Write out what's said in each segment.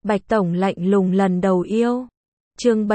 Bạch Tổng lạnh lùng lần đầu yêu. Chương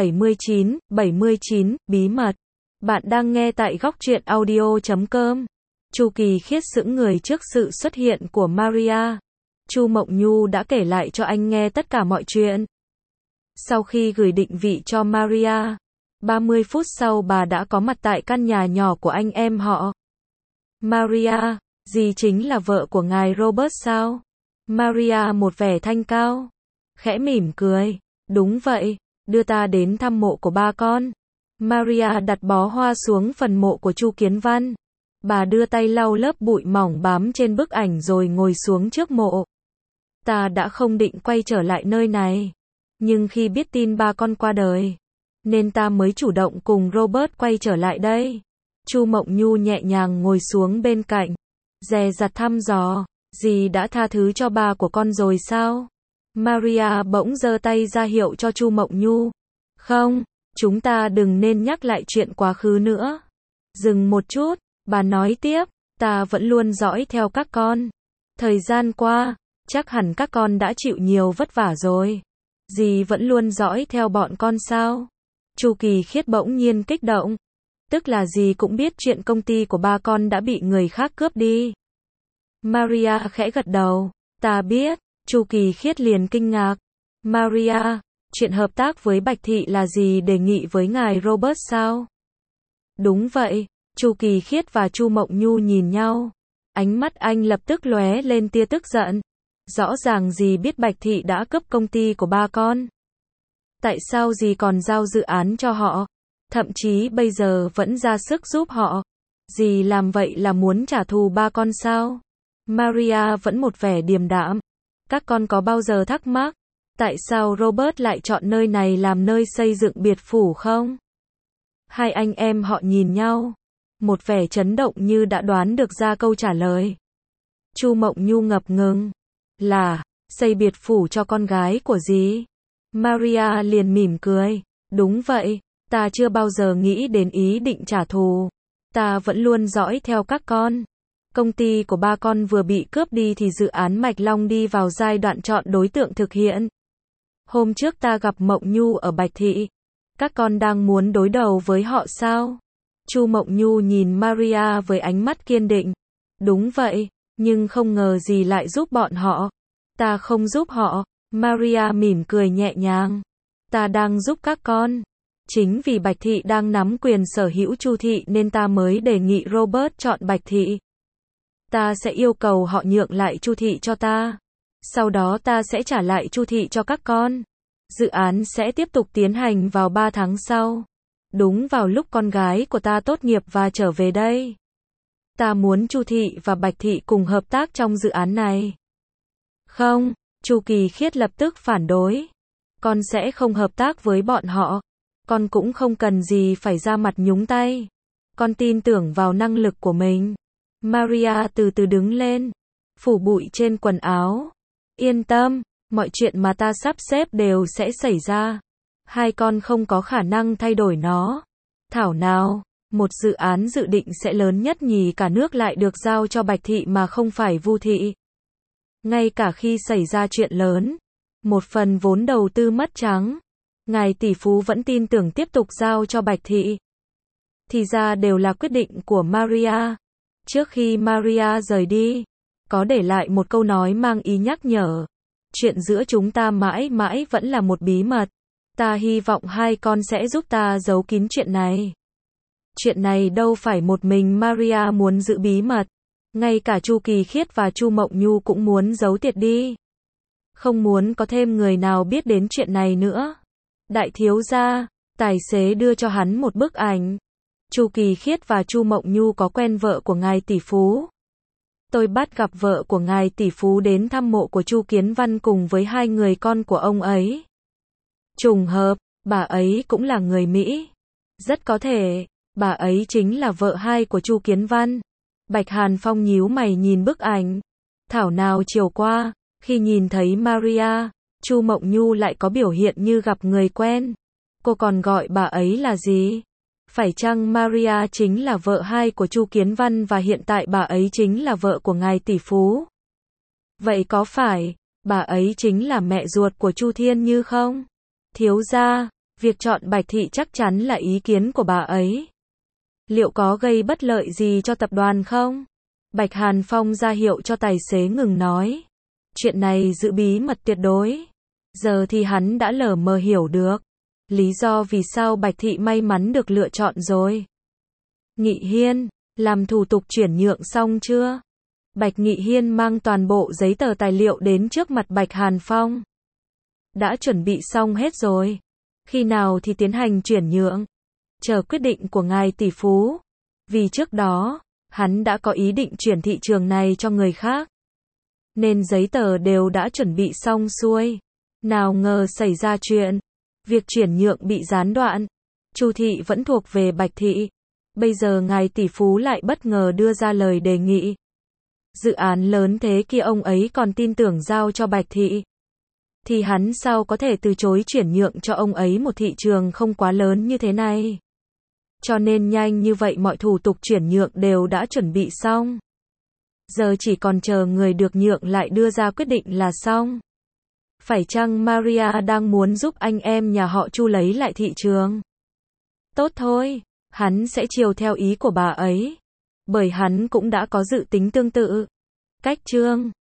79, bí mật. Bạn đang nghe tại góc truyện audio.com. Chu Kỳ Khiết sững người trước sự xuất hiện của Maria. Chu Mộng Nhu đã kể lại cho anh nghe tất cả mọi chuyện. Sau khi gửi định vị cho Maria, 30 phút sau bà đã có mặt tại căn nhà nhỏ của anh em họ. Maria, dì chính là vợ của ngài Robert sao? Maria một vẻ thanh cao, khẽ mỉm cười. Đúng vậy, đưa ta đến thăm mộ của ba con. Maria đặt bó hoa xuống phần mộ của Chu Kiến Văn. Bà đưa tay lau lớp bụi mỏng bám trên bức ảnh rồi ngồi xuống trước mộ. Ta đã không định quay trở lại nơi này, nhưng khi biết tin ba con qua đời, nên ta mới chủ động cùng Robert quay trở lại đây. Chu Mộng Nhu nhẹ nhàng ngồi xuống bên cạnh, dè dặt thăm dò. Dì đã tha thứ cho ba của con rồi sao? Maria bỗng giơ tay ra hiệu cho Chu Mộng Nhu. Không, chúng ta đừng nên nhắc lại chuyện quá khứ nữa. Dừng một chút, bà nói tiếp, ta vẫn luôn dõi theo các con. Thời gian qua, chắc hẳn các con đã chịu nhiều vất vả rồi. Dì vẫn luôn dõi theo bọn con sao? Chu Kỳ Khiết bỗng nhiên kích động. Tức là dì cũng biết chuyện công ty của ba con đã bị người khác cướp đi. Maria khẽ gật đầu. Ta biết. Chu Kỳ Khiết liền kinh ngạc. Maria, chuyện hợp tác với Bạch Thị là gì đề nghị với ngài Robert sao? Đúng vậy. Chu Kỳ Khiết và Chu Mộng Nhu nhìn nhau. Ánh mắt anh lập tức lóe lên tia tức giận. Rõ ràng dì biết Bạch Thị đã cướp công ty của ba con. Tại sao dì còn giao dự án cho họ? Thậm chí bây giờ vẫn ra sức giúp họ. Dì làm vậy là muốn trả thù ba con sao? Maria vẫn một vẻ điềm đạm. Các con có bao giờ thắc mắc, tại sao Robert lại chọn nơi này làm nơi xây dựng biệt phủ không? Hai anh em họ nhìn nhau, một vẻ chấn động như đã đoán được ra câu trả lời. Chu Mộng Nhu ngập ngừng. Là, xây biệt phủ cho con gái của dì. Maria liền mỉm cười. Đúng vậy, ta chưa bao giờ nghĩ đến ý định trả thù. Ta vẫn luôn dõi theo các con. Công ty của ba con vừa bị cướp đi thì dự án Mạch Long đi vào giai đoạn chọn đối tượng thực hiện. Hôm trước ta gặp Mộng Nhu ở Bạch Thị. Các con đang muốn đối đầu với họ sao? Chu Mộng Nhu nhìn Maria với ánh mắt kiên định. Đúng vậy, nhưng không ngờ gì lại giúp bọn họ. Ta không giúp họ. Maria mỉm cười nhẹ nhàng. Ta đang giúp các con. Chính vì Bạch Thị đang nắm quyền sở hữu Chu Thị nên ta mới đề nghị Robert chọn Bạch Thị. Ta sẽ yêu cầu họ nhượng lại Chu Thị cho ta. Sau đó ta sẽ trả lại Chu Thị cho các con. Dự án sẽ tiếp tục tiến hành vào 3 tháng sau. Đúng vào lúc con gái của ta tốt nghiệp và trở về đây. Ta muốn Chu Thị và Bạch Thị cùng hợp tác trong dự án này. Không, Chu Kỳ Khiết lập tức phản đối. Con sẽ không hợp tác với bọn họ. Con cũng không cần gì phải ra mặt nhúng tay. Con tin tưởng vào năng lực của mình. Maria từ từ đứng lên, phủ bụi trên quần áo. Yên tâm, mọi chuyện mà ta sắp xếp đều sẽ xảy ra. Hai con không có khả năng thay đổi nó. Thảo nào, một dự án dự định sẽ lớn nhất nhì cả nước lại được giao cho Bạch Thị mà không phải Vu Thị. Ngay cả khi xảy ra chuyện lớn, một phần vốn đầu tư mất trắng, ngài tỷ phú vẫn tin tưởng tiếp tục giao cho Bạch Thị. Thì ra đều là quyết định của Maria. Trước khi Maria rời đi, có để lại một câu nói mang ý nhắc nhở. Chuyện giữa chúng ta mãi mãi vẫn là một bí mật. Ta hy vọng hai con sẽ giúp ta giấu kín chuyện này. Chuyện này đâu phải một mình Maria muốn giữ bí mật. Ngay cả Chu Kỳ Khiết và Chu Mộng Nhu cũng muốn giấu tiệt đi. Không muốn có thêm người nào biết đến chuyện này nữa. Đại thiếu gia, tài xế đưa cho hắn một bức ảnh. Chu Kỳ Khiết và Chu Mộng Nhu có quen vợ của ngài tỷ phú. Tôi bắt gặp vợ của ngài tỷ phú đến thăm mộ của Chu Kiến Văn cùng với hai người con của ông ấy. Trùng hợp, bà ấy cũng là người Mỹ. Rất có thể, bà ấy chính là vợ hai của Chu Kiến Văn. Bạch Hàn Phong nhíu mày nhìn bức ảnh. Thảo nào chiều qua, khi nhìn thấy Maria, Chu Mộng Nhu lại có biểu hiện như gặp người quen. Cô còn gọi bà ấy là gì? Phải chăng Maria chính là vợ hai của Chu Kiến Văn và hiện tại bà ấy chính là vợ của ngài tỷ phú? Vậy có phải Bà ấy chính là mẹ ruột của Chu Thiên Như không? Thiếu gia, việc chọn Bạch Thị chắc chắn là ý kiến của bà ấy. Liệu có gây bất lợi gì cho tập đoàn không? Bạch Hàn Phong ra hiệu cho tài xế ngừng nói. Chuyện này giữ bí mật tuyệt đối. Giờ thì hắn đã lờ mờ hiểu được lý do vì sao Bạch Thị may mắn được lựa chọn rồi. Nghị Hiên, làm thủ tục chuyển nhượng xong chưa? Bạch Nghị Hiên mang toàn bộ giấy tờ tài liệu đến trước mặt Bạch Hàn Phong. Đã chuẩn bị xong hết rồi. Khi nào thì tiến hành chuyển nhượng? Chờ quyết định của ngài tỷ phú. Vì trước đó, hắn đã có ý định chuyển thị trường này cho người khác. Nên giấy tờ đều đã chuẩn bị xong xuôi. Nào ngờ xảy ra chuyện. Việc chuyển nhượng bị gián đoạn. Chu thị vẫn thuộc về Bạch Thị. Bây giờ ngài tỷ phú lại bất ngờ đưa ra lời đề nghị. Dự án lớn thế kia ông ấy còn tin tưởng giao cho Bạch Thị. Thì hắn sao có thể từ chối chuyển nhượng cho ông ấy một thị trường không quá lớn như thế này. Cho nên nhanh như vậy mọi thủ tục chuyển nhượng đều đã chuẩn bị xong. Giờ chỉ còn chờ người được nhượng lại đưa ra quyết định là xong. Phải chăng Maria đang muốn giúp anh em nhà họ Chu lấy lại thị trường? Tốt thôi, hắn sẽ chiều theo ý của bà ấy. Bởi hắn cũng đã có dự tính tương tự. Cách chương